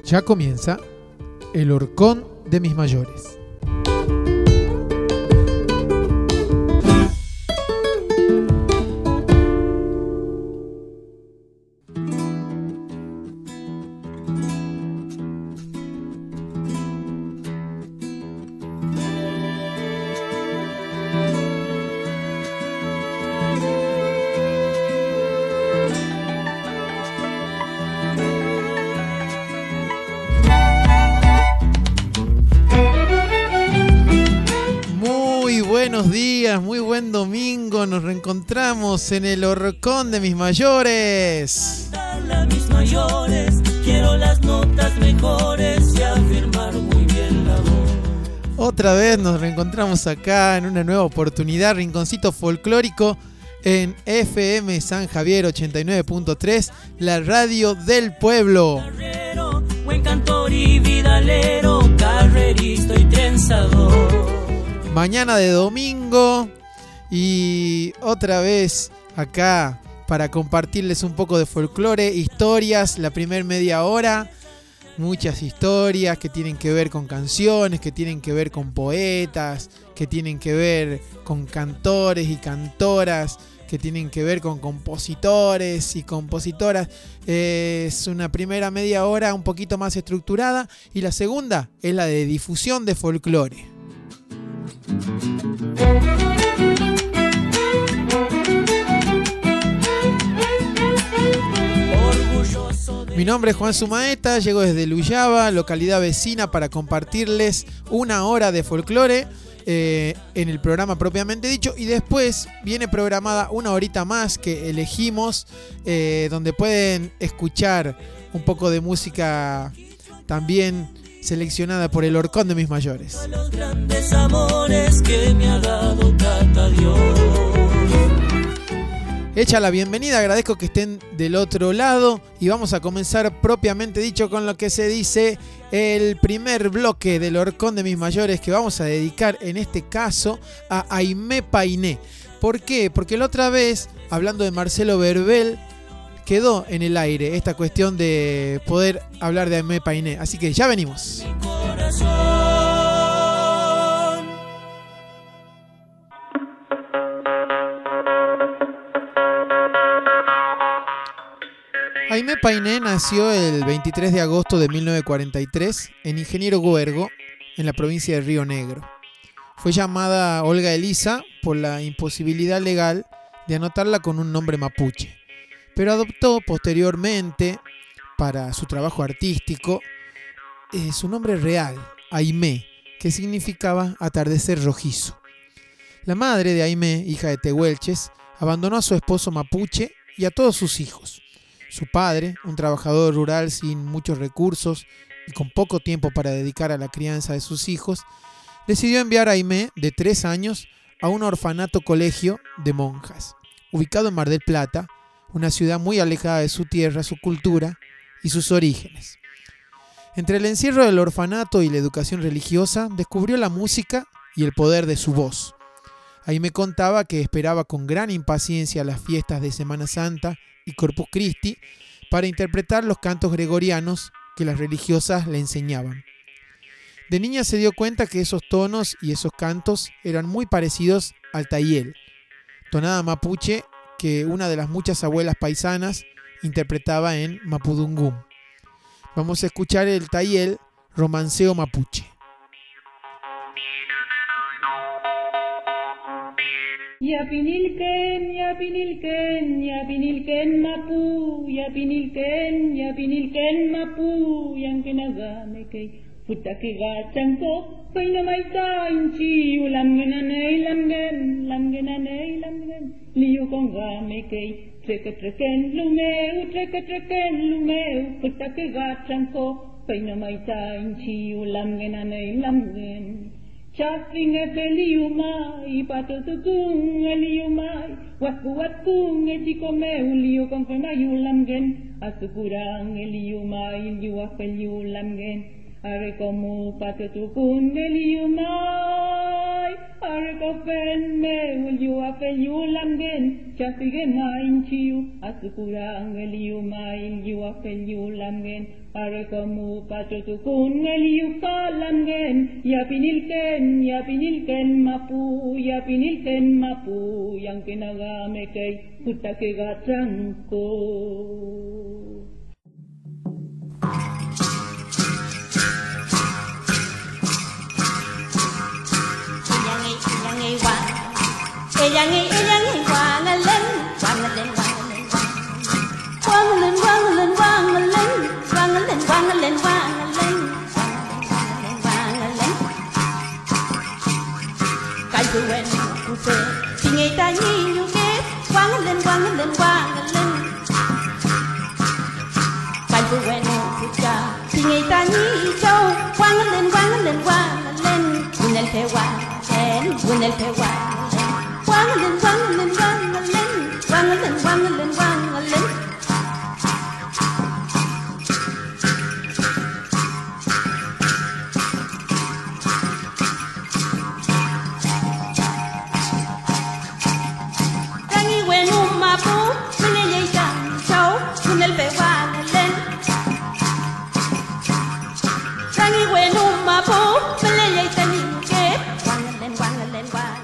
Ya comienza El Horcón de mis mayores. Muy buen domingo, nos reencontramos en El Horcón de mis mayores. Mis mayores, quiero las notas mejores y afirmar muy bien la voz. Otra vez nos reencontramos acá en una nueva oportunidad, Rinconcito Folclórico en FM San Javier 89.3, la radio del pueblo. Carrero, buen cantor y vidalero, carrerista y trenzador. Mañana de domingo y otra vez acá para compartirles un poco de folclore, historias, la primer media hora, muchas historias que tienen que ver con canciones, que tienen que ver con poetas, que tienen que ver con cantores y cantoras, que tienen que ver con compositores y compositoras. Es una primera media hora un poquito más estructurada y la segunda es la de difusión de folclore. Mi nombre es Juan Sumaeta, llego desde Luyaba, localidad vecina, para compartirles una hora de folclore en el programa propiamente dicho, y después viene programada una horita más que elegimos, donde pueden escuchar un poco de música también seleccionada por El Horcón de mis mayores. Los grandes amores que me ha dado Tata Dios. Hecha la bienvenida, agradezco que estén del otro lado y vamos a comenzar propiamente dicho con lo que se dice el primer bloque del Horcón de mis mayores, que vamos a dedicar en este caso a Aimé Painé. ¿Por qué? Porque la otra vez, hablando de Marcelo Verbel, quedó en el aire esta cuestión de poder hablar de Aimé Painé. Así que ya venimos. Aimé Painé nació el 23 de agosto de 1943 en Ingeniero Guergo, en la provincia de Río Negro. Fue llamada Olga Elisa por la imposibilidad legal de anotarla con un nombre mapuche, pero adoptó posteriormente, para su trabajo artístico, su nombre real, Aimé, que significaba atardecer rojizo. La madre de Aimé, hija de tehuelches, abandonó a su esposo mapuche y a todos sus hijos. Su padre, un trabajador rural sin muchos recursos y con poco tiempo para dedicar a la crianza de sus hijos, decidió enviar a Aimé, de 3 años, a un orfanato colegio de monjas, ubicado en Mar del Plata, una ciudad muy alejada de su tierra, su cultura y sus orígenes. Entre el encierro del orfanato y la educación religiosa, descubrió la música y el poder de su voz. Aimé contaba que esperaba con gran impaciencia las fiestas de Semana Santa y Corpus Christi para interpretar los cantos gregorianos que las religiosas le enseñaban. De niña se dio cuenta que esos tonos y esos cantos eran muy parecidos al tayel, tonada mapuche que una de las muchas abuelas paisanas interpretaba en Mapudungún. Vamos a escuchar el tayel Romanceo Mapuche. Yapinilken, yapinilken, yapinilken mapu, yapinilken mapu, yankenazamekei, futake gachanko, painamaita inchi, lamgenanei, lamgen, liu kongamekei, treken lumeu, futake gachanko, painamaita inchi, lamgenanei, lamgen. Chafing e peliumai, patotukung e liumai, watkung e chikomeu, liu konfemayu lamgen, asukurang e liumai, liu apeliu lamgen, Arekomu patutukun eliumai, arekofen me uliua felulamgen, chafigen mainchiu, asukurang eliumai, liua felulamgen, arekomu patutukun eliukalamgen, yapinilken mapu, yang kinagamekei, kutakegatranko. Eyangi wangalen, wangalen, wangalen, wangalen, wangalen, wangalen, wangalen, wangalen, wangalen. Kajuan kupe, tingai tanyi nyuke, wangalen, wangalen, wangalen. Kajuan kupe, tingai tanyi chow, wangalen, wangalen, wangalen. Bunel pewa, bunel pewa. Wangalen, wangalen, wangalen, wangalen, wangalen, wangalen. Rangi wenu mapu, menelei jang chow, punel pe wangalen. Rangi wenu mapu, menelei tani ke, wangalen, wangalen, wangalen.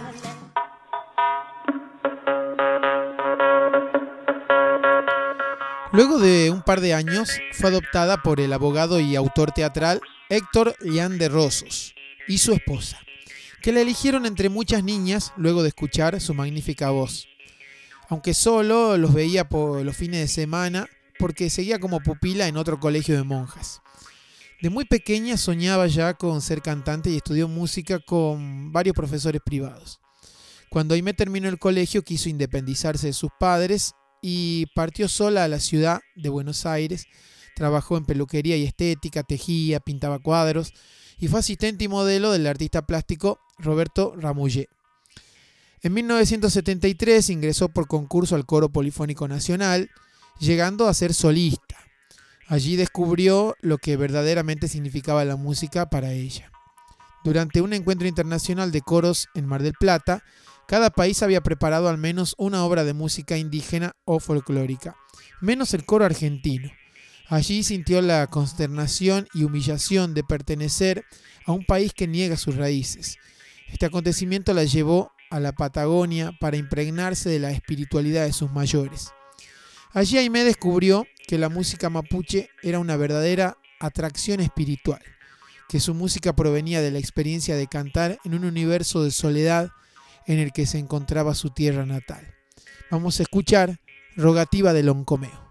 Luego de un par de años, fue adoptada por el abogado y autor teatral Héctor Llán de Rosos y su esposa, que la eligieron entre muchas niñas luego de escuchar su magnífica voz. Aunque solo los veía por los fines de semana porque seguía como pupila en otro colegio de monjas. De muy pequeña soñaba ya con ser cantante y estudió música con varios profesores privados. Cuando Aimé terminó el colegio quiso independizarse de sus padres y partió sola a la ciudad de Buenos Aires. Trabajó en peluquería y estética, tejía, pintaba cuadros y fue asistente y modelo del artista plástico Roberto Ramouillet. En 1973 ingresó por concurso al Coro Polifónico Nacional, llegando a ser solista. Allí descubrió lo que verdaderamente significaba la música para ella. Durante un encuentro internacional de coros en Mar del Plata, cada país había preparado al menos una obra de música indígena o folclórica, menos el coro argentino. Allí sintió la consternación y humillación de pertenecer a un país que niega sus raíces. Este acontecimiento la llevó a la Patagonia para impregnarse de la espiritualidad de sus mayores. Allí Aimé descubrió que la música mapuche era una verdadera atracción espiritual, que su música provenía de la experiencia de cantar en un universo de soledad en el que se encontraba su tierra natal. Vamos a escuchar Rogativa del Oncomeo.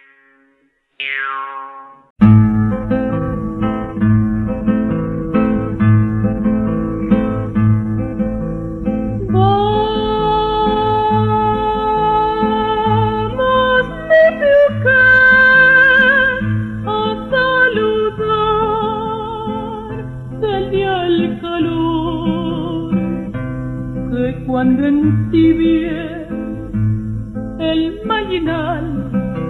Cuando entibie el mañanal,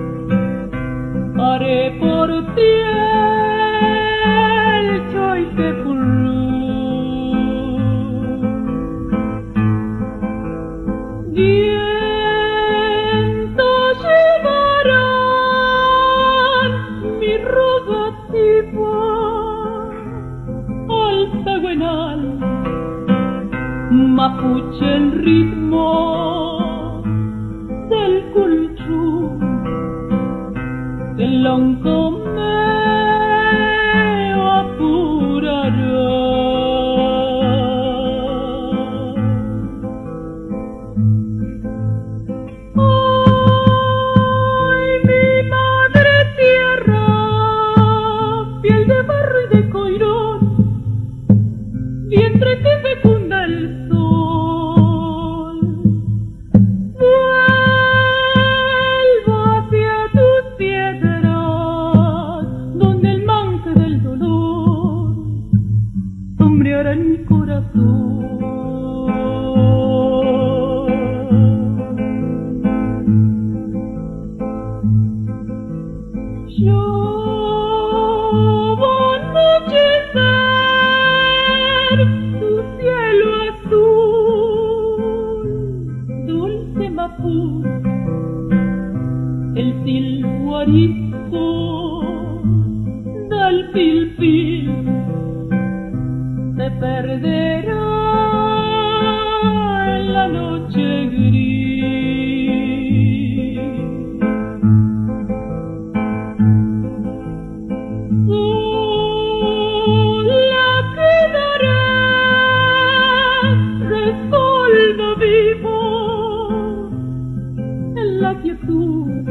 haré por ti el choitepurú. Vientos llevarán mi rogativa al Taguenal, mapuche el ritmo del culchú, del oncomeo apurará. Ay, mi madre tierra, piel de barro y de coirón, vientre que fecunda el sol. Vuelvo hacia tus piedras mapú, el silbo arisco del pilpil se perderá en la noche gris. Sola quedará resoldo vivo en la quietud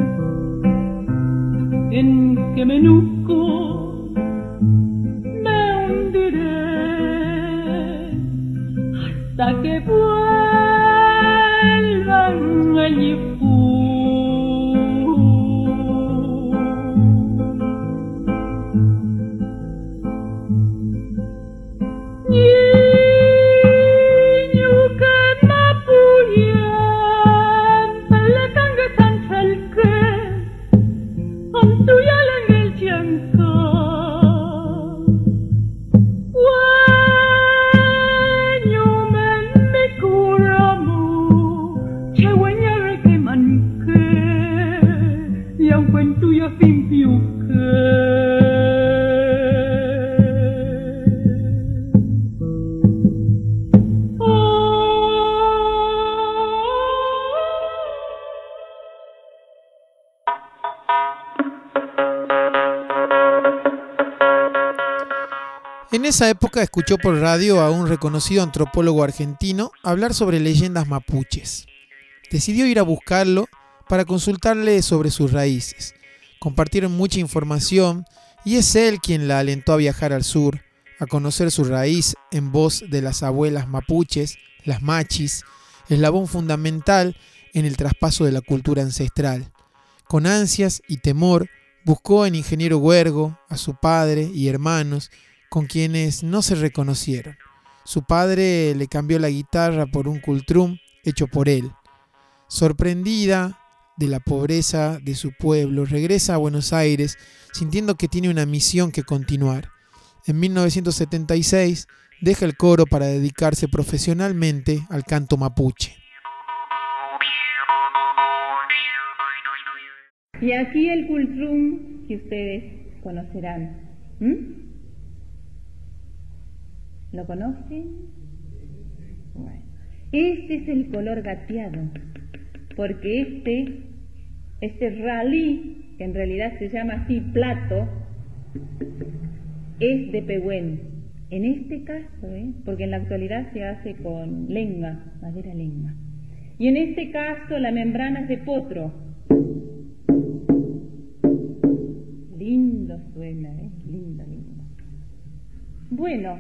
en que menuco me hundiré hasta que vuelvan el Yipú. Niño que mapuyen peletangue sanchelque antuyalen el tianca Guaño men me curamu cheweñare que manque y aunque en tuya fin piuque. En esa época escuchó por radio a un reconocido antropólogo argentino hablar sobre leyendas mapuches. Decidió ir a buscarlo para consultarle sobre sus raíces. Compartieron mucha información y es él quien la alentó a viajar al sur, a conocer su raíz en voz de las abuelas mapuches, las machis, eslabón fundamental en el traspaso de la cultura ancestral. Con ansias y temor buscó en Ingeniero Huergo a su padre y hermanos, con quienes no se reconocieron. Su padre le cambió la guitarra por un cultrum hecho por él. Sorprendida de la pobreza de su pueblo, regresa a Buenos Aires sintiendo que tiene una misión que continuar. En 1976 deja el coro para dedicarse profesionalmente al canto mapuche. Y aquí el cultrum que ustedes conocerán. ¿Lo conocen? Bueno, este es el color gateado, porque este ralí, que en realidad se llama así plato, es de pehuen. En este caso, porque en la actualidad se hace con lenga, madera lenga. Y en este caso la membrana es de potro. Lindo suena, lindo, lindo. Bueno,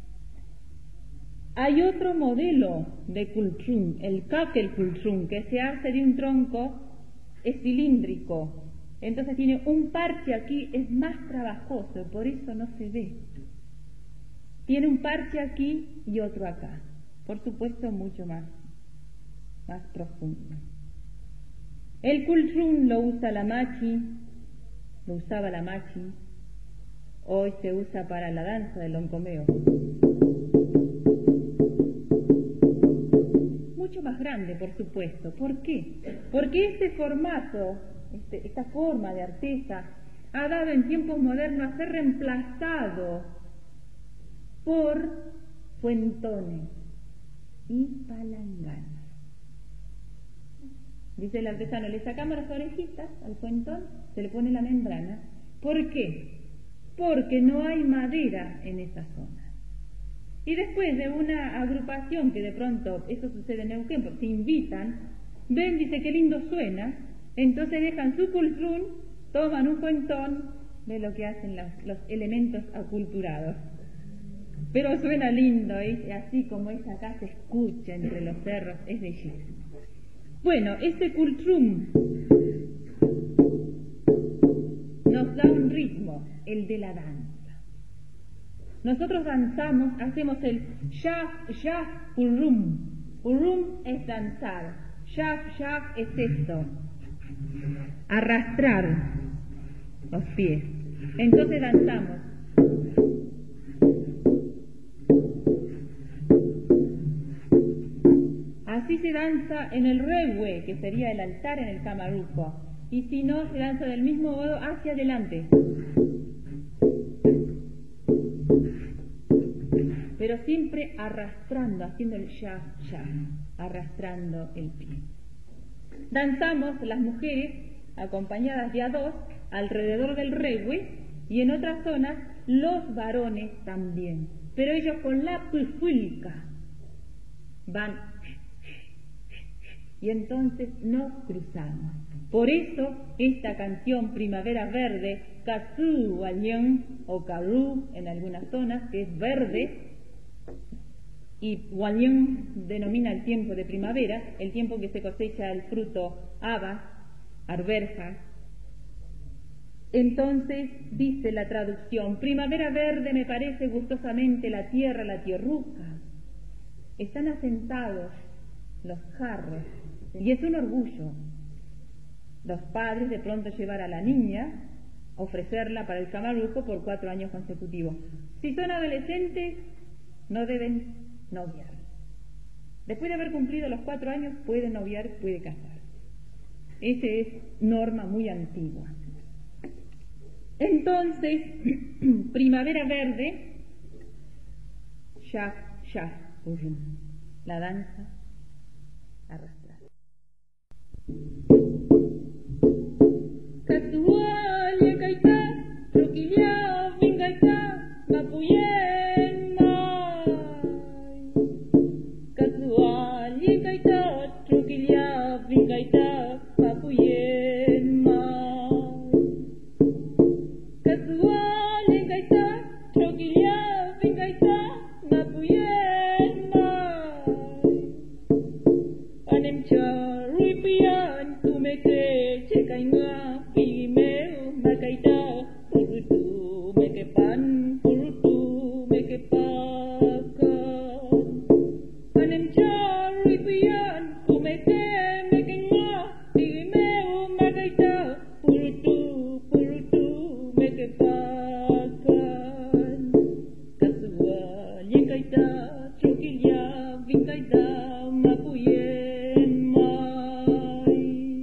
hay otro modelo de cultrum, el caquel cultrum, que se hace de un tronco, es cilíndrico. Entonces tiene un parche aquí, es más trabajoso, por eso no se ve. Tiene un parche aquí y otro acá. Por supuesto, mucho más profundo. El cultrum lo usa la machi, lo usaba la machi. Hoy se usa para la danza del loncomeo. Mucho más grande, por supuesto. ¿Por qué? Porque este formato, esta forma de artesa, ha dado en tiempos modernos a ser reemplazado por fuentones y palanganas. Dice el artesano, le sacamos las orejitas al fuentón, se le pone la membrana. ¿Por qué? Porque no hay madera en esa zona. Y después de una agrupación que de pronto, eso sucede en Neuquén, porque se invitan, ven, dice qué lindo suena, entonces dejan su cultrum, toman un fuentón, ve lo que hacen los elementos aculturados. Pero suena lindo, y así como es acá se escucha entre los cerros, es bellísimo. Bueno, este cultrum nos da un ritmo, el de la danza. Nosotros danzamos, hacemos el shaf, shaf, urrum. Urrum es danzar, shaf, shaf es esto, arrastrar los pies. Entonces danzamos. Así se danza en el regue, que sería el altar en el camaruco, y si no, se danza del mismo modo hacia adelante. Pero siempre arrastrando, haciendo el ya, arrastrando el pie. Danzamos las mujeres, acompañadas de a dos, alrededor del regue, y en otras zonas los varones también, pero ellos con la pufulca van, y entonces nos cruzamos. Por eso esta canción Primavera Verde, Kazu Walian o Karu en algunas zonas, que es verde, y Walian denomina el tiempo de primavera, el tiempo en que se cosecha el fruto habas, arberjas. Entonces dice la traducción: primavera verde me parece gustosamente la tierra, la tierruca. Están asentados los jarros y es un orgullo los padres de pronto llevar a la niña, ofrecerla para el camarujo por 4 años consecutivos. Si son adolescentes, no deben noviar. Después de haber cumplido los 4 años, puede noviar, puede casar. Esa es norma muy antigua. Entonces, primavera verde, la danza arrastrada. Casual, caita, troquilla, vingaita, mapuyen, casual, caita, troquilla, vingaita, mapuyen, casual, caita, troquilla, vingaita, mapuyen, anemcha, ruipian, tumeke, chekainga, pimeo, makaita, purutu, mekepan, purutu, mekepaka. Anemcha, ruipian, tumeke, mekenga, pimeo, makaita, purutu, purutu, mekepakan. Kasua, yekaita, trokilia, vinkaita, mapuyen, mai.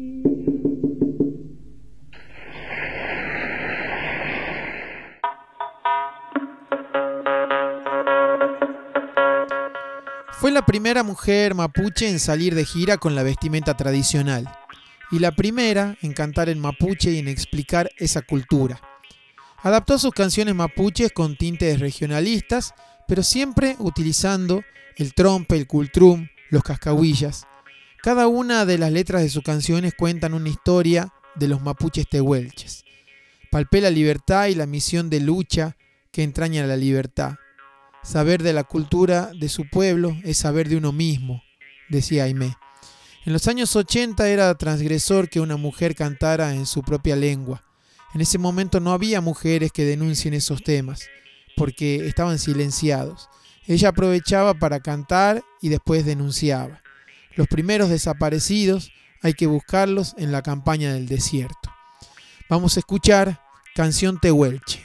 Fue la primera mujer mapuche en salir de gira con la vestimenta tradicional y la primera en cantar en mapuche y en explicar esa cultura. Adaptó sus canciones mapuches con tintes regionalistas, pero siempre utilizando el trompe, el cultrum, los cascahuillas. Cada una de las letras de sus canciones cuentan una historia de los mapuches tehuelches. Palpé la libertad y la misión de lucha que entraña la libertad. Saber de la cultura de su pueblo es saber de uno mismo, decía Aimé. En los años 80 era transgresor que una mujer cantara en su propia lengua. En ese momento no había mujeres que denuncien esos temas, porque estaban silenciados. Ella aprovechaba para cantar y después denunciaba. Los primeros desaparecidos hay que buscarlos en la campaña del desierto. Vamos a escuchar Canción Tehuelche.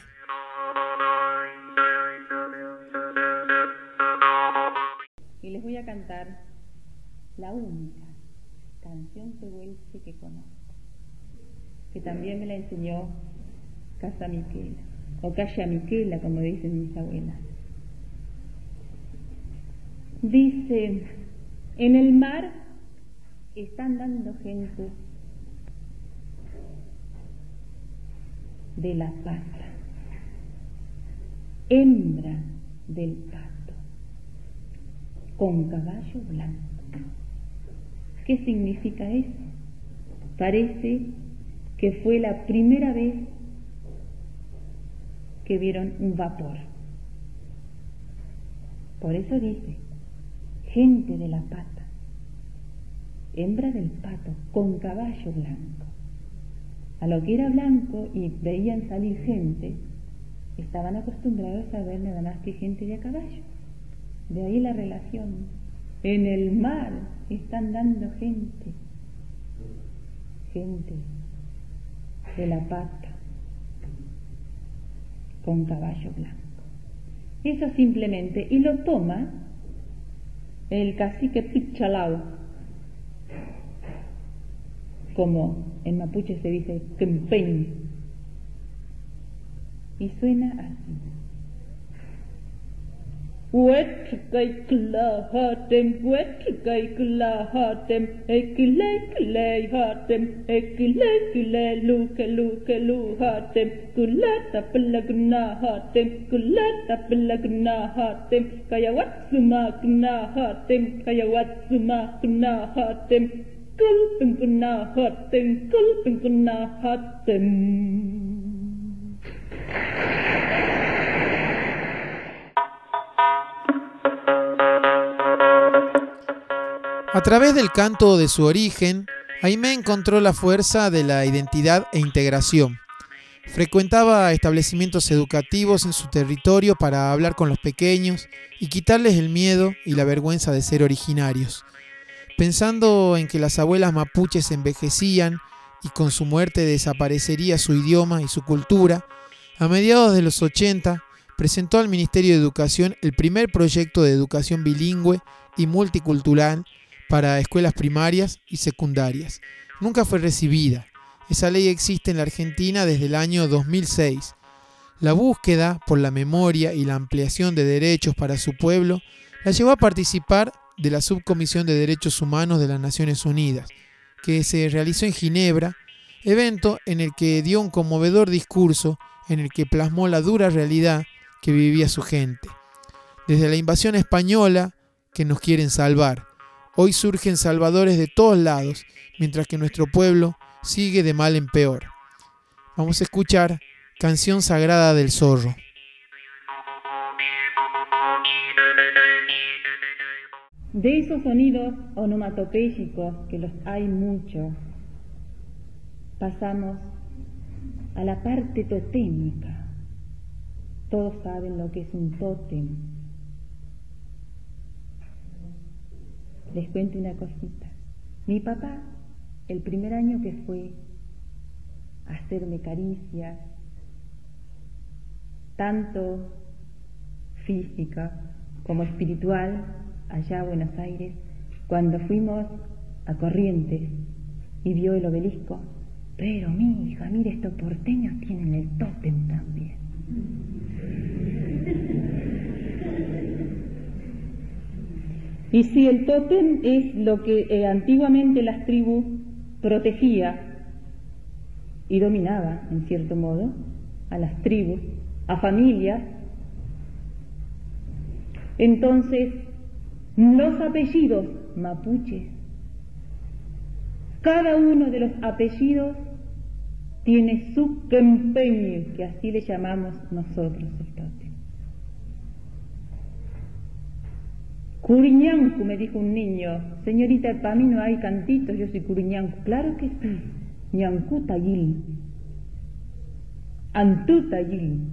Y les voy a cantar la única canción tehuelche que conozco, que también me la enseñó Casa Miquela, o Calla Miquela, como dicen mis abuelas. Dice: en el mar están dando gente de la pata, hembra del pato, con caballo blanco. ¿Qué significa eso? Parece que fue la primera vez que vieron un vapor. Por eso dice, gente de la pata, hembra del pato, con caballo blanco. A lo que era blanco y veían salir gente, estaban acostumbrados a ver nada más que gente de a caballo. De ahí la relación. En el mar están dando gente de la pata, con caballo blanco. Eso simplemente, y lo toma el cacique Pichalao, como en mapuche se dice quempeñ, y suena así. Wetkaikulahatem, wetkaikulahatem, ekilekileihatem, ekilekilelu-keluhatem, kulatapelagunahatem, kulatapelagunahatem, kayawatsumakunahatem, kayawatsumakunahatem, kulpenkunahatem, kulpenkunahatem. A través del canto de su origen, Aimé encontró la fuerza de la identidad e integración. Frecuentaba establecimientos educativos en su territorio para hablar con los pequeños y quitarles el miedo y la vergüenza de ser originarios. Pensando en que las abuelas mapuches envejecían y con su muerte desaparecería su idioma y su cultura, a mediados de los 80 presentó al Ministerio de Educación el primer proyecto de educación bilingüe y multicultural para escuelas primarias y secundarias. Nunca fue recibida. Esa ley existe en la Argentina desde el año 2006. La búsqueda por la memoria y la ampliación de derechos para su pueblo la llevó a participar de la Subcomisión de Derechos Humanos de las Naciones Unidas, que se realizó en Ginebra, evento en el que dio un conmovedor discurso en el que plasmó la dura realidad que vivía su gente. Desde la invasión española, que nos quieren salvar. Hoy surgen salvadores de todos lados, mientras que nuestro pueblo sigue de mal en peor. Vamos a escuchar Canción Sagrada del Zorro. De esos sonidos onomatopéyicos, que los hay muchos, pasamos a la parte totémica. Todos saben lo que es un tótem. Les cuento una cosita. Mi papá, el primer año que fue a hacerme caricias, tanto física como espiritual, allá a Buenos Aires, cuando fuimos a Corrientes y vio el obelisco, pero mi hija, mire, estos porteños tienen el tótem también. Y si el tótem es lo que antiguamente las tribus protegía y dominaba, en cierto modo, a las tribus, a familias, entonces los apellidos mapuches, cada uno de los apellidos tiene su quempeño, que así le llamamos nosotros el tótem. Curiñancu, me dijo un niño. Señorita, para mí no hay cantitos, yo soy Curiñancu. Claro que sí. Ñancu Tayil. Antú Tayil.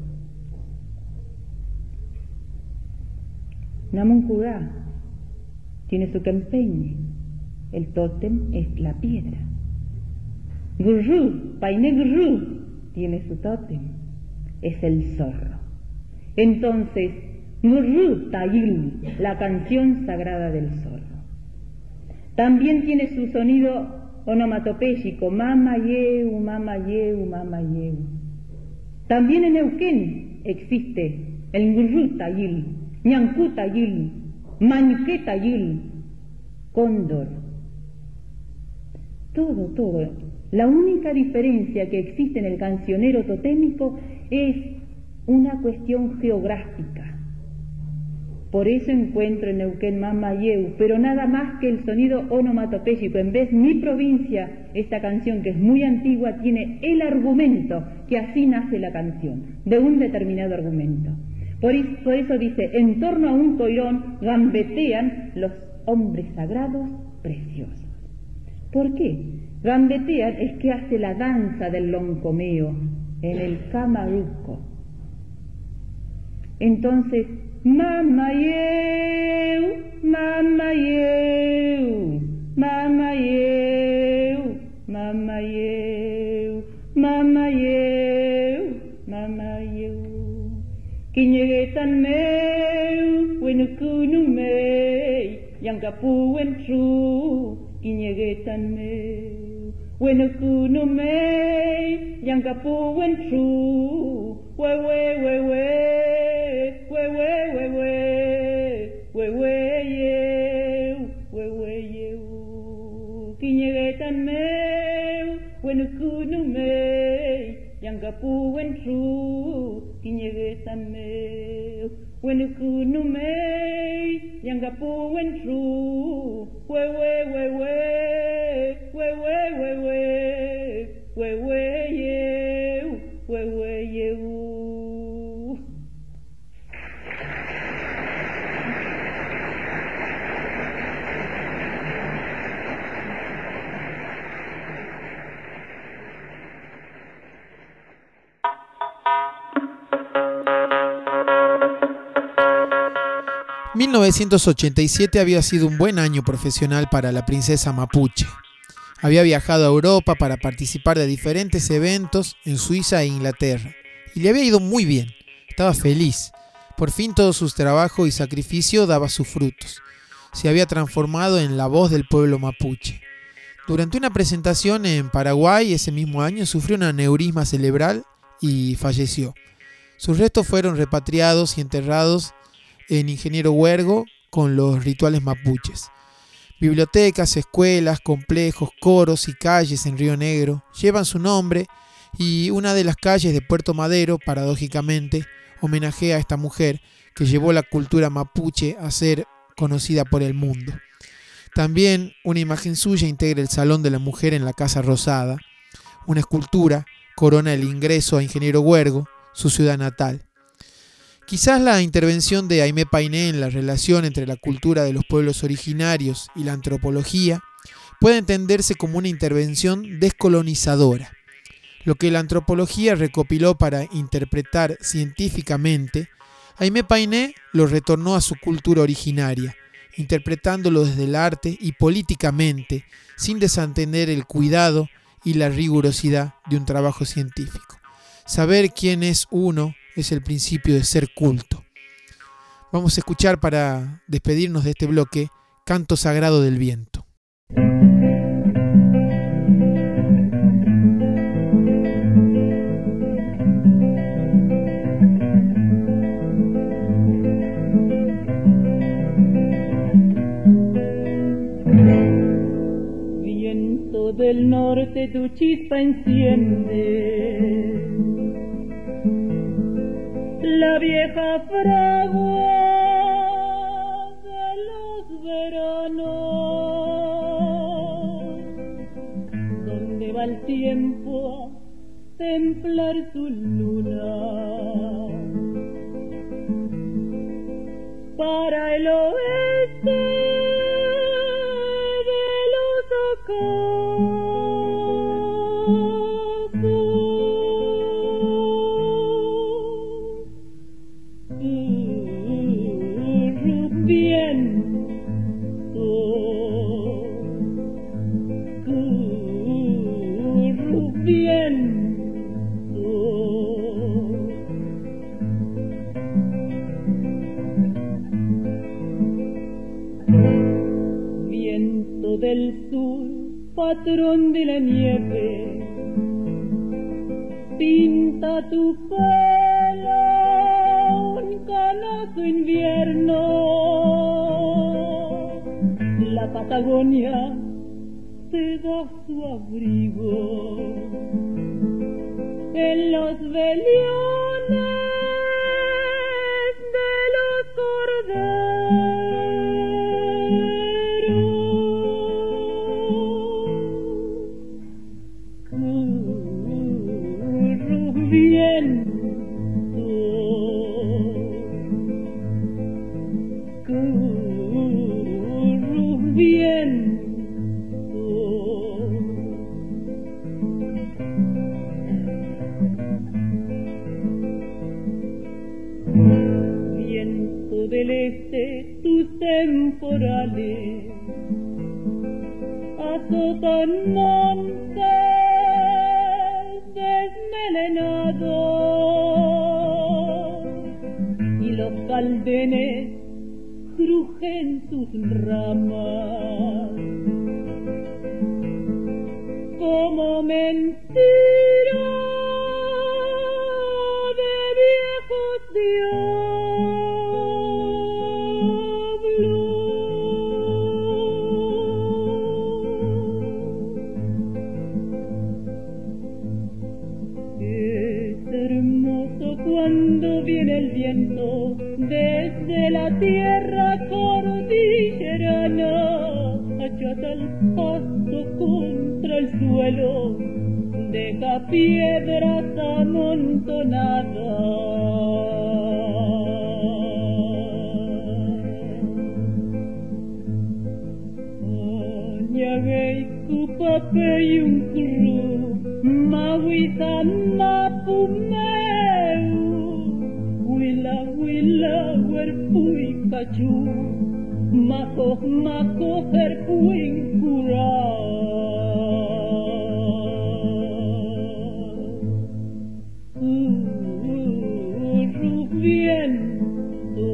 Namuncurá tiene su campeñe. El tótem es la piedra. Gurrú, Painé Gurrú, tiene su tótem. Es el zorro. Entonces, Gurrú Tayil, la canción sagrada del zorro. También tiene su sonido onomatopéyico, mamayeu, mamayeu, mamayeu. También en Neuquén existe el Gurrú Tayil, Ñancú Tayil, Mañqué Tayil, cóndor. Todo. La única diferencia que existe en el cancionero totémico es una cuestión geográfica. Por eso encuentro en Neuquén Mamayeu, pero nada más que el sonido onomatopéyico. En vez mi provincia, esta canción que es muy antigua, tiene el argumento, que así nace la canción, de un determinado argumento. Por eso dice, en torno a un coirón gambetean los hombres sagrados preciosos. ¿Por qué? Gambetean es que hace la danza del loncomeo en el camaruco. Entonces, mamayeu, mamayeu, mamayeu, mamayeu, mamayeu, mamayeu. Kiñegetan meu, wenukunu mei, yang kapuwen tru, kiñegetan meu. Wenuku no me, yankapu wentru, we, Kiñegetan meu, wenuku no me, yankapu wentru, kiñegetan meu, wenuku no me, yankapu wentru, we, you. 1987 había sido un buen año profesional para la princesa mapuche. Había viajado a Europa para participar de diferentes eventos en Suiza e Inglaterra. Y le había ido muy bien. Estaba feliz. Por fin todo su trabajo y sacrificio daba sus frutos. Se había transformado en la voz del pueblo mapuche. Durante una presentación en Paraguay ese mismo año sufrió un aneurisma cerebral y falleció. Sus restos fueron repatriados y enterrados en Ingeniero Huergo con los rituales mapuches. Bibliotecas, escuelas, complejos, coros y calles en Río Negro llevan su nombre y una de las calles de Puerto Madero, paradójicamente, homenajea a esta mujer que llevó la cultura mapuche a ser conocida por el mundo. También una imagen suya integra el Salón de la Mujer en la Casa Rosada. Una escultura corona el ingreso a Ingeniero Huergo, su ciudad natal. Quizás la intervención de Aimé Painé en la relación entre la cultura de los pueblos originarios y la antropología puede entenderse como una intervención descolonizadora. Lo que la antropología recopiló para interpretar científicamente, Aimé Painé lo retornó a su cultura originaria, interpretándolo desde el arte y políticamente, sin desatender el cuidado y la rigurosidad de un trabajo científico. Saber quién es uno es el principio de ser culto. Vamos a escuchar para despedirnos de este bloque Canto Sagrado del Viento. Viento del norte, tu chispa enciende la vieja fragua de los veranos, donde va el tiempo a templar su luna. Para el oeste de los ocasos, viento del sur, patrón de la nieve, pinta tu pelo un canoso invierno. La Patagonia te da su abrigo en los veliones de los corderos. Viento del este, tus temporales azotan montes desmelenados y los caldenes crujen sus ramas. como mentira de viejos diablos. Es hermoso cuando viene el viento desde la tierra cordillerana, achata el pasto contra el suelo, deja piedras amontonadas. Oñagay kupapey un kru, mawisan mapumeu, huila huila huerpuy cachu, mako mako herpuin kura. Viento,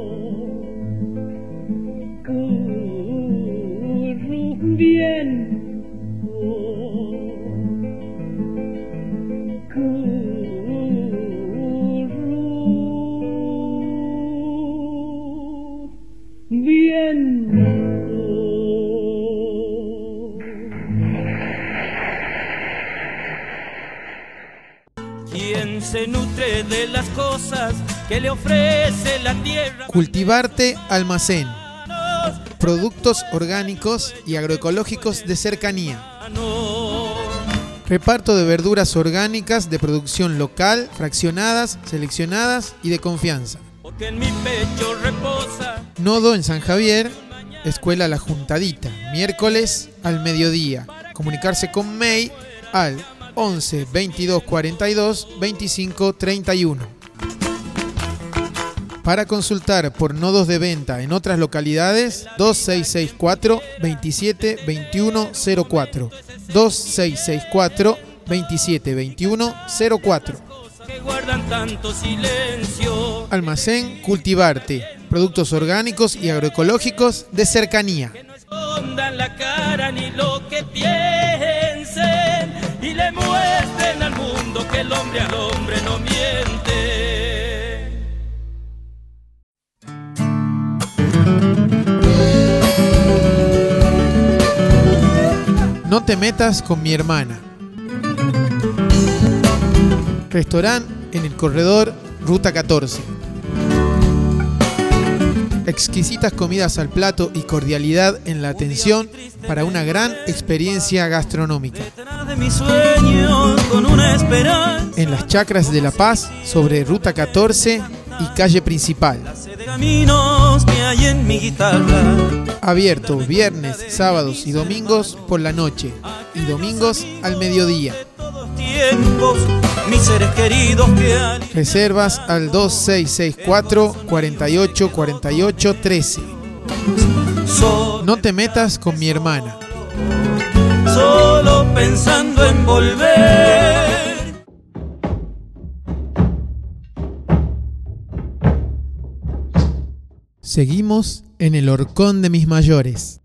¿Quién se nutre de las cosas que le ofrece la tierra? Cultivarte Almacén. Productos orgánicos y agroecológicos de cercanía. Reparto de verduras orgánicas de producción local, fraccionadas, seleccionadas y de confianza. Porque en mi pecho reposa. Nodo en San Javier, Escuela La Juntadita, miércoles al mediodía. Comunicarse con May al 11 22 42 25 31. Para consultar por nodos de venta en otras localidades, 2664 27 21 04. 2664 27 21 04. Que guardan tanto silencio. Almacén Cultivarte. Productos orgánicos y agroecológicos de cercanía. Que no escondan la cara ni lo que piensen y le muestren al mundo que el hombre al hombre no miente. No te metas con mi hermana. Restaurante en el corredor Ruta 14. Exquisitas comidas al plato y cordialidad en la atención para una gran experiencia gastronómica. Detrás de mis sueños con una esperanza. En las Chacras de La Paz, sobre Ruta 14 y calle principal. De caminos que hay en mi guitarra. Abierto viernes, sábados y domingos por la noche y domingos al mediodía. Tiempos, mis seres queridos que al... Reservas al 2664 48 48 13. No te metas con mi hermana. Solo pensando en volver. Seguimos en el horcón de mis mayores.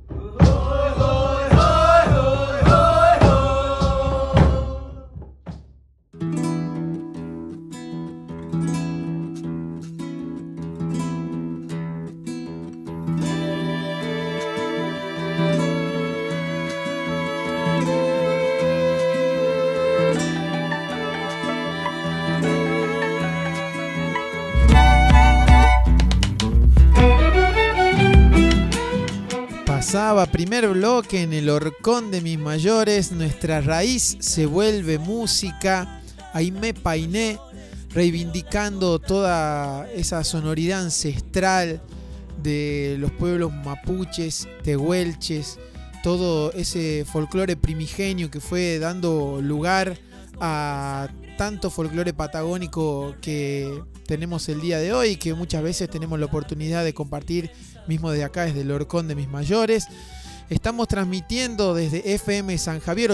Pasaba primer bloque en el horcón de mis mayores. Nuestra raíz se vuelve música. Aimé Painé, reivindicando toda esa sonoridad ancestral de los pueblos mapuches, tehuelches, todo ese folclore primigenio que fue dando lugar a tanto folclore patagónico que tenemos el día de hoy, que muchas veces tenemos la oportunidad de compartir mismo de acá, desde el horcón de mis mayores. Estamos transmitiendo desde FM San Javier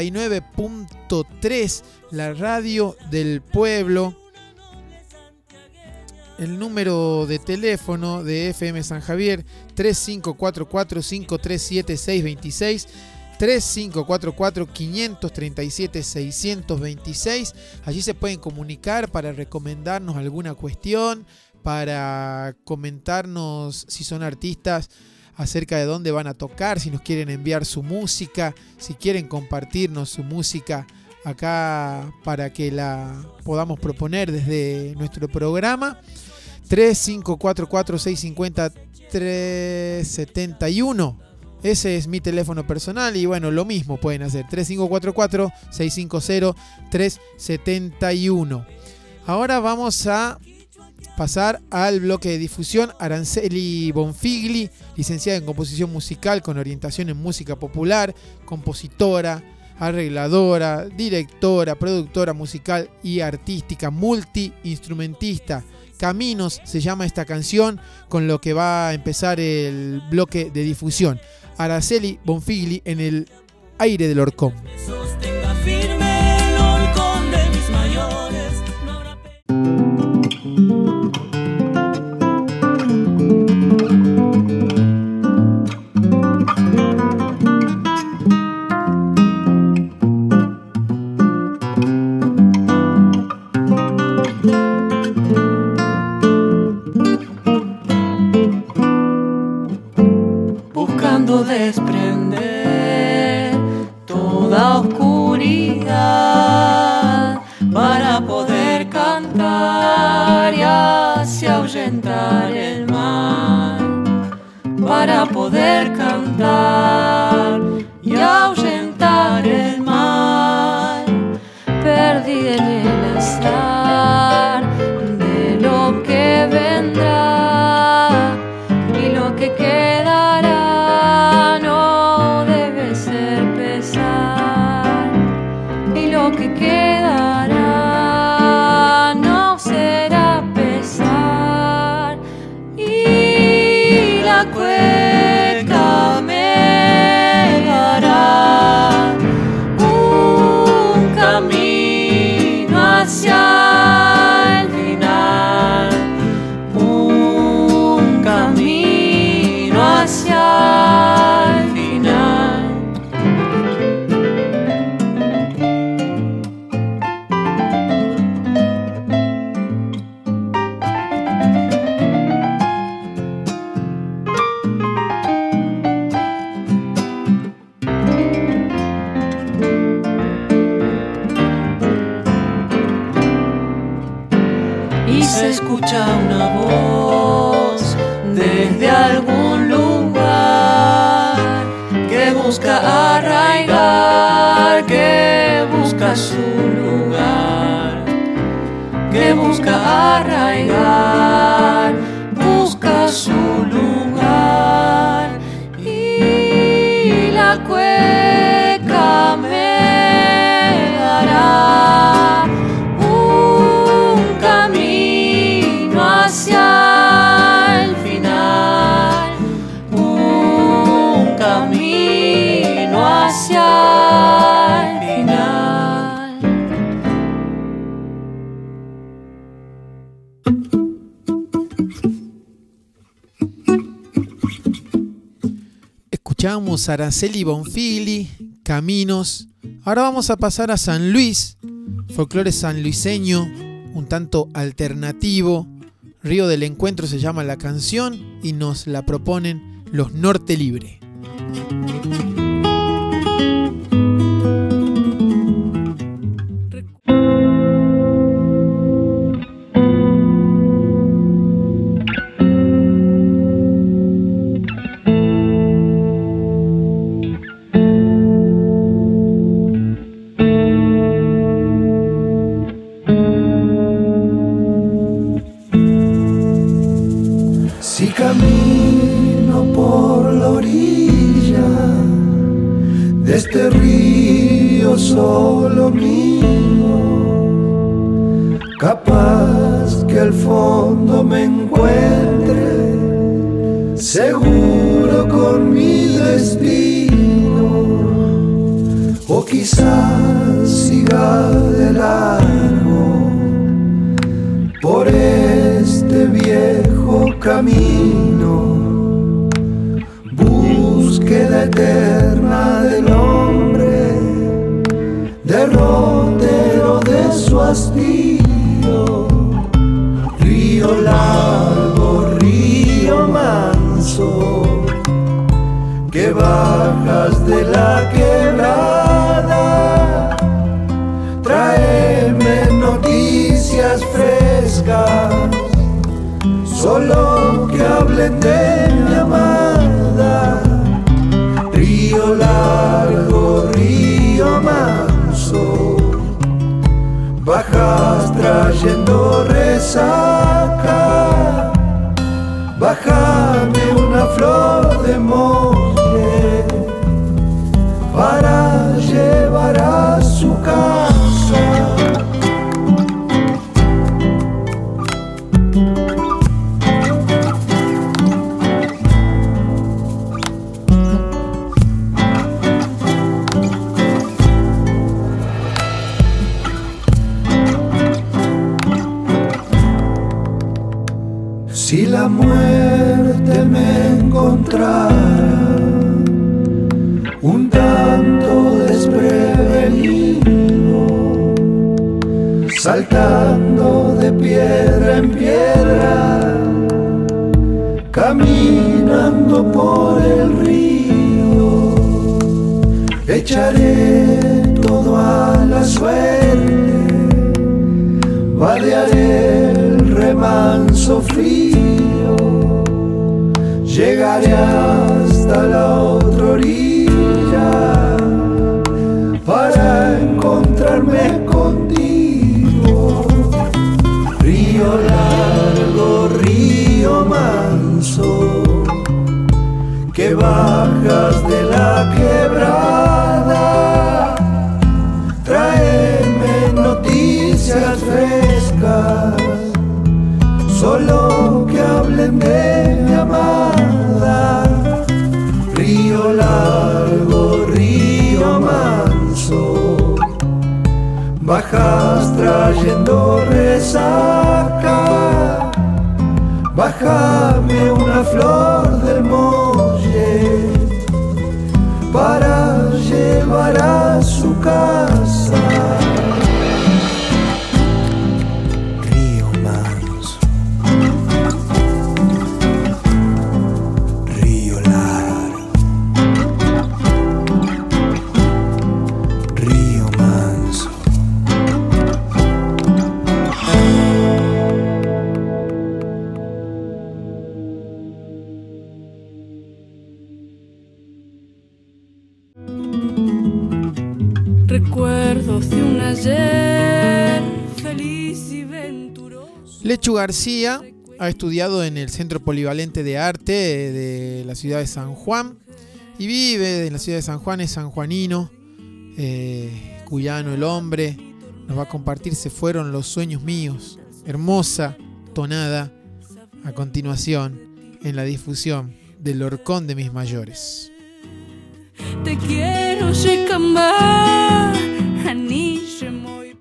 89.3, la radio del pueblo. El número de teléfono de FM San Javier 3544-537-626. 3544-537-626. Allí se pueden comunicar para recomendarnos alguna cuestión, para comentarnos si son artistas acerca de dónde van a tocar, si nos quieren enviar su música, si quieren compartirnos su música acá para que la podamos proponer desde nuestro programa. 3544-650-371. Ese es mi teléfono personal y bueno, lo mismo pueden hacer. 3544-650-371. Ahora vamos a pasar al bloque de difusión. Araceli Bonfigli, licenciada en composición musical con orientación en música popular, compositora, arregladora, directora, productora musical y artística, multiinstrumentista. Caminos se llama esta canción con lo que va a empezar el bloque de difusión. Araceli Bonfigli en el aire del Orcón. Sostenga firme el Orcón de mis mayores. No habrá desprender toda oscuridad para poder cantar y así ahuyentar el mal, para poder cantar y ahuyentar el mal. Perdí en el azar de lo que vendrá y lo que quedará. Lo que quedará no será pesar y la cueca me dará un camino hacia el final, un camino hacia el final. Se escucha una voz desde algún lugar que busca arraigar, que busca su lugar, que busca arraigar, busca su lugar y la cueca me dará un camino hacia el final, un camino hacia el final. Escuchamos a Araceli Bonfigli, Caminos. Ahora vamos a pasar a San Luis, folclore sanluiseño, un tanto alternativo. Río del Encuentro se llama la canción y nos la proponen los Norte Libre. Si camino por la orilla de este río solo mío, capaz que al fondo me encuentre seguro con mi destino, o quizás siga de largo por este viejo camino, búsqueda eterna de lo derrotero de su hastío. Río largo, río manso, que bajas de la quebrada, tráeme noticias frescas, solo que hablen de mi amada. Río largo, río manso, bajas trayendo resaca, bájame una flor de monje para llevar a su casa. Si la muerte me encontrara un tanto desprevenido, saltando de piedra en piedra, caminando por el río, echaré todo a la suerte, vadearé el remanso frío, llegaré hasta la otra orilla para encontrarme contigo. Río largo, río manso, que bajas de la quebrada, tráeme noticias frescas, solo que hablen de mi amada. Río largo, río manso, bajas trayendo resaca, bájame una flor del muelle para llevar a su casa. Recuerdos de un ayer feliz y venturoso. Lechu García ha estudiado en el Centro Polivalente de Arte de la ciudad de San Juan y vive en la ciudad de San Juan, es sanjuanino, cuyano el hombre. Nos va a compartir Se fueron los sueños míos, hermosa tonada a continuación en la difusión del Horcón de mis mayores. Te quiero Shikamba, Anish Moy.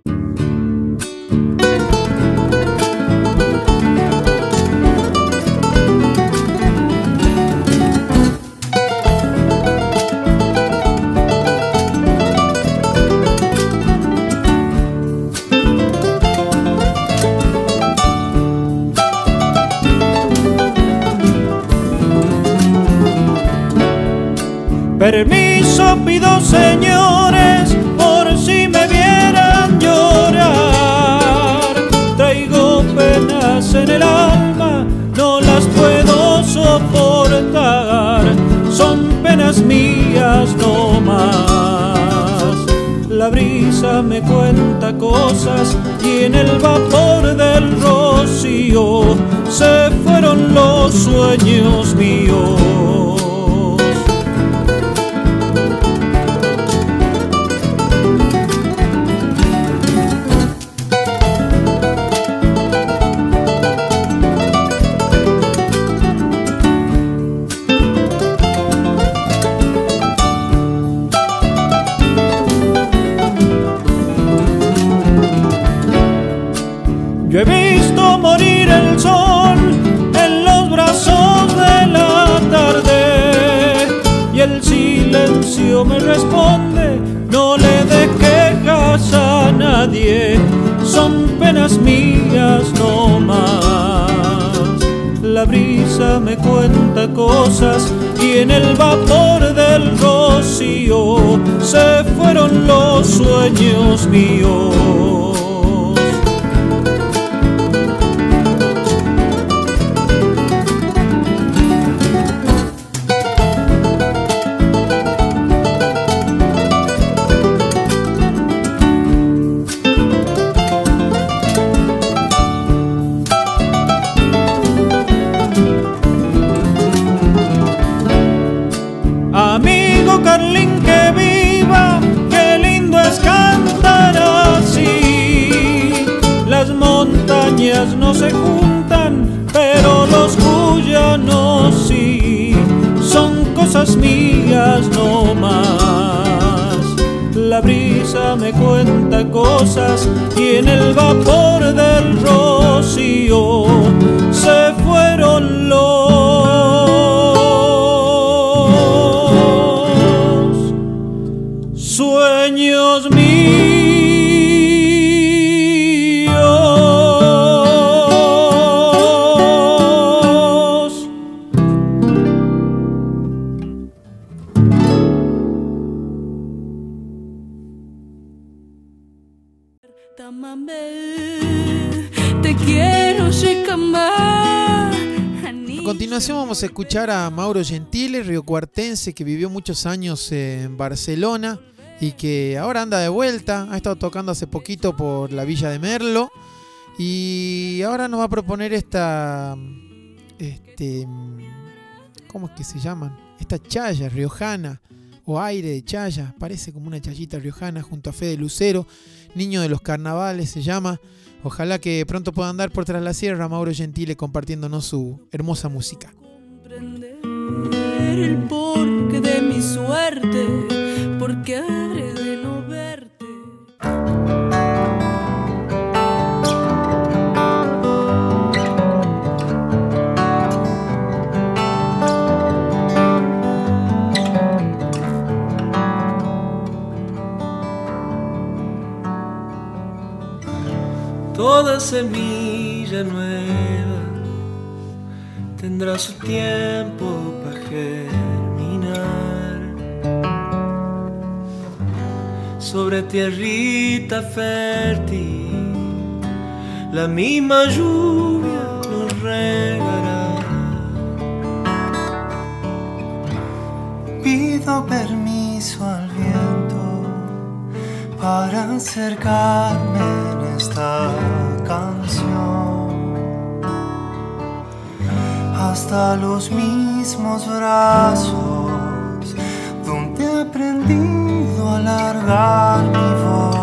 Permiso pido, señores, por si me vieran llorar. Traigo penas en el alma, no las puedo soportar. Son penas mías no más. La brisa me cuenta cosas y en el vapor del rocío se fueron los sueños míos. Yo he visto morir el sol en los brazos de la tarde y el silencio me responde, no le des quejas digas a nadie, son penas mías no más. La brisa me cuenta cosas y en el vapor del rocío se fueron los sueños míos. Carlín, que viva, qué lindo es cantar así. Las montañas no se juntan, pero los guyanos sí. Son cosas mías no más. La brisa me cuenta cosas y en el vapor del rocío se fueron los sueños míos. Te quiero, Shikama. A continuación vamos a escuchar a Mauro Gentile, riocuartense que vivió muchos años en Barcelona y que ahora anda de vuelta. Ha estado tocando hace poquito por la Villa de Merlo y ahora nos va a proponer esta ¿cómo es que se llaman? Esta chaya riojana o aire de chaya, parece como una chayita riojana, junto a Fede Lucero, Niño de los Carnavales se llama. Ojalá que pronto pueda andar por Tras la Sierra Mauro Gentile compartiéndonos su hermosa música. Comprender el porqué de mi suerte, porque habré de no verte. Toda semilla nueva tendrá su tiempo para germinar. Sobre tierrita fértil, la misma lluvia nos regará. Pido permiso al viento para acercarme en esta canción hasta los mismos brazos donde he aprendido a alargar mi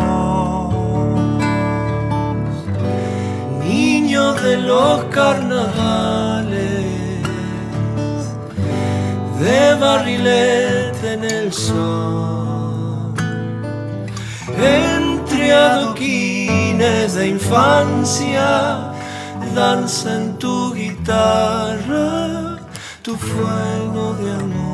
voz. Niño de los carnavales, de barrilete en el sol, entre adoquines de infancia, danza en tu guitarra tu fuego de amor.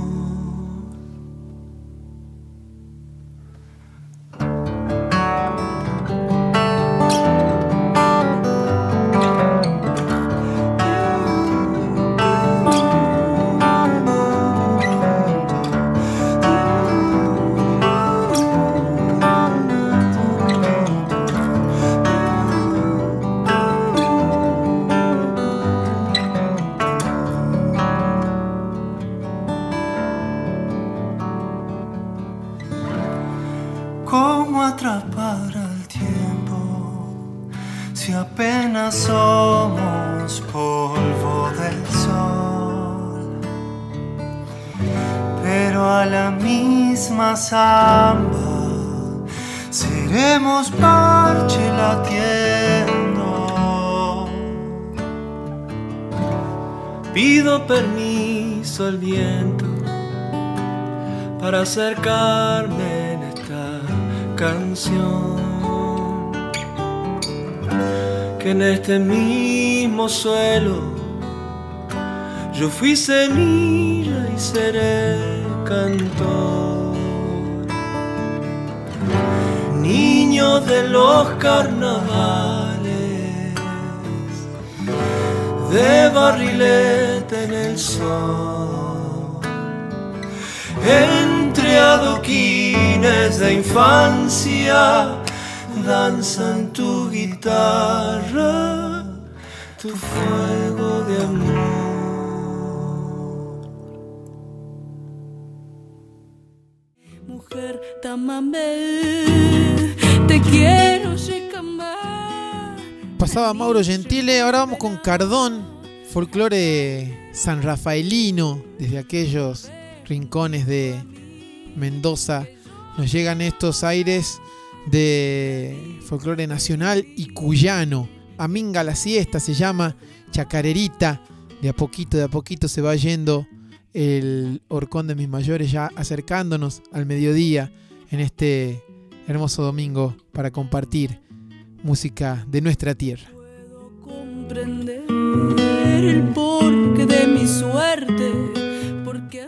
¿Cómo atrapar al tiempo si apenas somos polvo del sol? Pero a la misma samba seremos parche latiendo. Pido permiso al viento para acercarme en esta canción, que en este mismo suelo yo fui semilla y seré cantor. Ni ritmo de los carnavales, de barrilete en el sol, entre adoquines de infancia, danzan tu guitarra, tu fuego de amor. Mujer tamamé, te quiero recamar. Pasaba Mauro Gentile, ahora vamos con Cardón, folclore sanrafaelino, desde aquellos rincones de Mendoza. Nos llegan estos aires de folclore nacional y cuyano. Aminga la siesta se llama, chacarerita. De a poquito se va yendo el horcón de mis mayores, ya acercándonos al mediodía en este hermoso domingo para compartir música de nuestra tierra. Puedo comprender el porqué de mi suerte, porque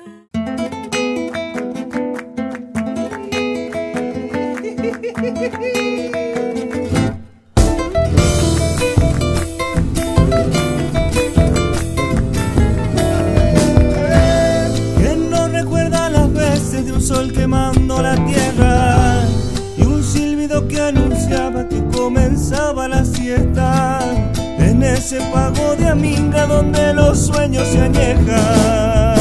¿quién no recuerda las veces de un sol quemando la tierra y un silbido que anunciaba que comenzaba la siesta? En ese pago de Aminga donde los sueños se añejan.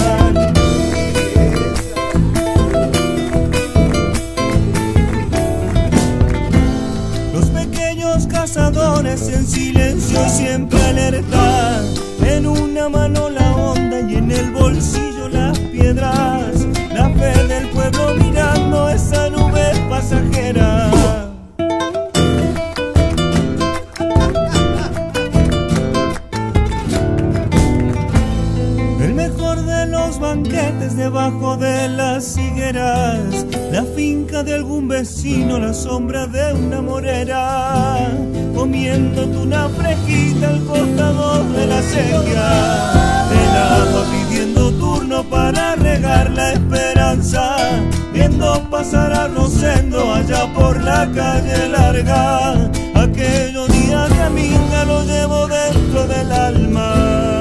Los pequeños cazadores en silencio siempre alerta, en una mano la onda y en el bolsillo las piedras, la fe del pueblo mirando esa nube pasajera. El mejor de los banquetes debajo de las higueras, la finca de algún vecino, la sombra de una morera, comiéndote una fresquita al costado de la sequía, el agua pidiendo turno para regar la esperanza, viendo pasar a Rosendo allá por la calle larga. Aquellos días de Aminga lo llevo dentro del alma.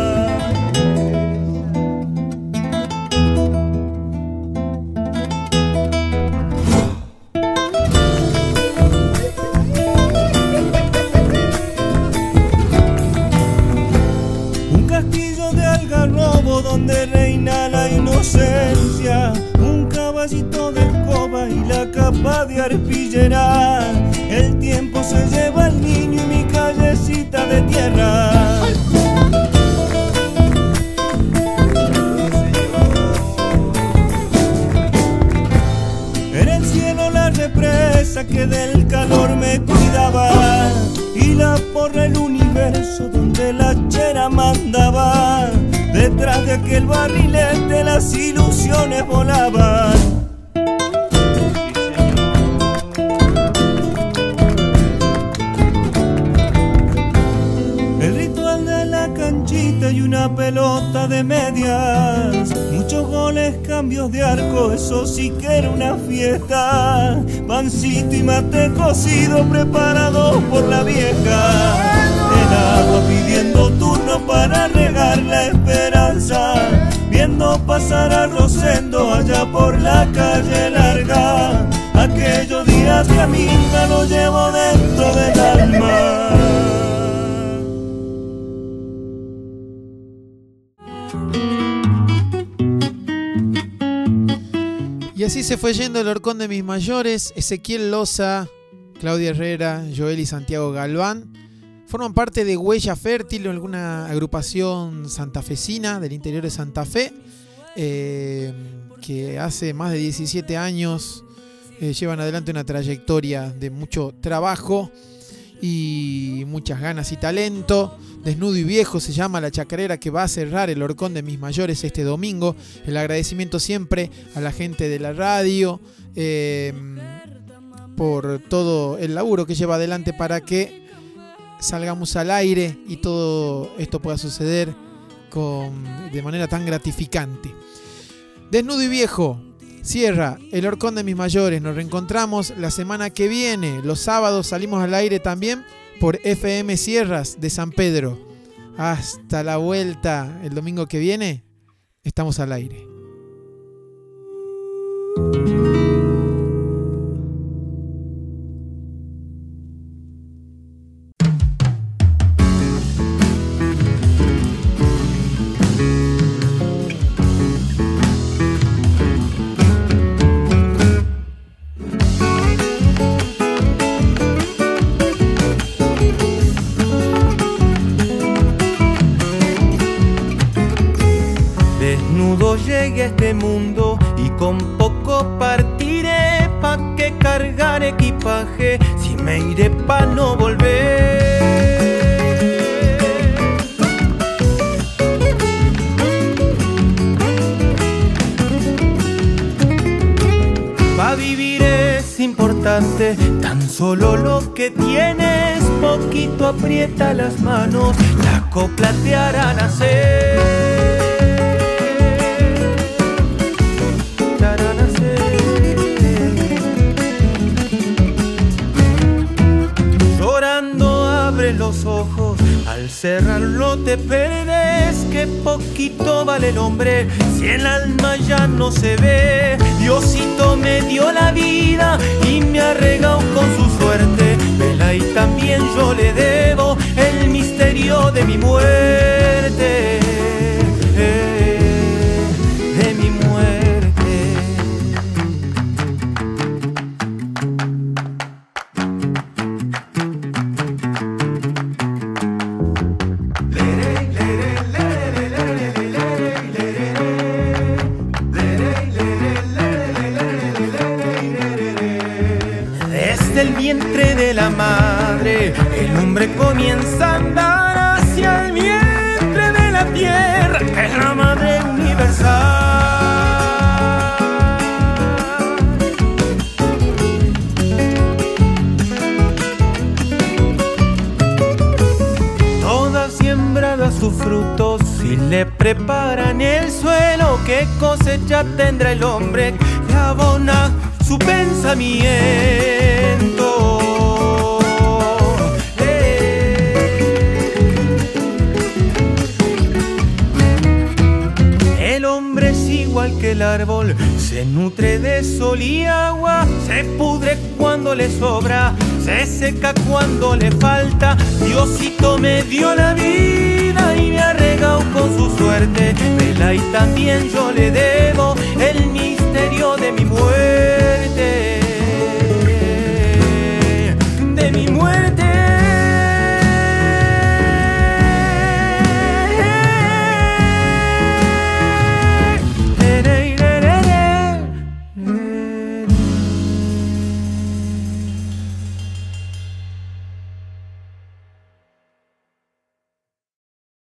Donde reina la inocencia, un caballito de escoba y la capa de arpillera. El tiempo se lleva al niño y mi callecita de tierra. Era el cielo la represa que del calor me cuidaba, y la porra el universo donde la chera mandaba. Detrás de aquel barrilete las ilusiones volaban. El ritual de la canchita y una pelota de medias, muchos goles, cambios de arco, eso sí que era una fiesta. Pancito y mate cocido preparados por la vieja. El agua pidiendo turno para regar la esperanza, viendo pasar a Rosendo allá por la calle larga. Aquellos días de Aminga lo llevo dentro del alma. Y así se fue yendo el horcón de mis mayores. Ezequiel Loza, Claudia Herrera, Joel y Santiago Galván forman parte de Huella Fértil, alguna agrupación santafesina del interior de Santa Fe, que hace más de 17 años llevan adelante una trayectoria de mucho trabajo y muchas ganas y talento. Desnudo y Viejo se llama la chacarera que va a cerrar el horcón de mis mayores este domingo. El agradecimiento siempre a la gente de la radio por todo el laburo que lleva adelante para que salgamos al aire y todo esto pueda suceder de manera tan gratificante. Desnudo y Viejo, Cierra El Horcón de mis mayores. Nos reencontramos la semana que viene. Los sábados salimos al aire también por FM Sierras de San Pedro. Hasta la vuelta el domingo que viene. Estamos al aire. Llegué a este mundo y con poco partiré, pa' que cargar equipaje si me iré pa' no volver. Pa' vivir es importante, tan solo lo que tienes, poquito aprieta las manos, la copla te hará nacer. Los ojos, al cerrarlo te perdes, que poquito vale el hombre si el alma ya no se ve. Diosito me dio la vida y me ha regado con su suerte, vela y también yo le debo el misterio de mi muerte, de mi muerte. La madre, el hombre comienza a andar hacia el vientre de la tierra, que es la madre universal. Toda siembrada sus frutos, si le preparan el suelo, qué cosecha tendrá el hombre que abona su pensamiento. Igual que el árbol, se nutre de sol y agua, se pudre cuando le sobra, se seca cuando le falta. Diosito me dio la vida y me ha regado con su suerte, vela y también yo le debo el misterio de mi muerte.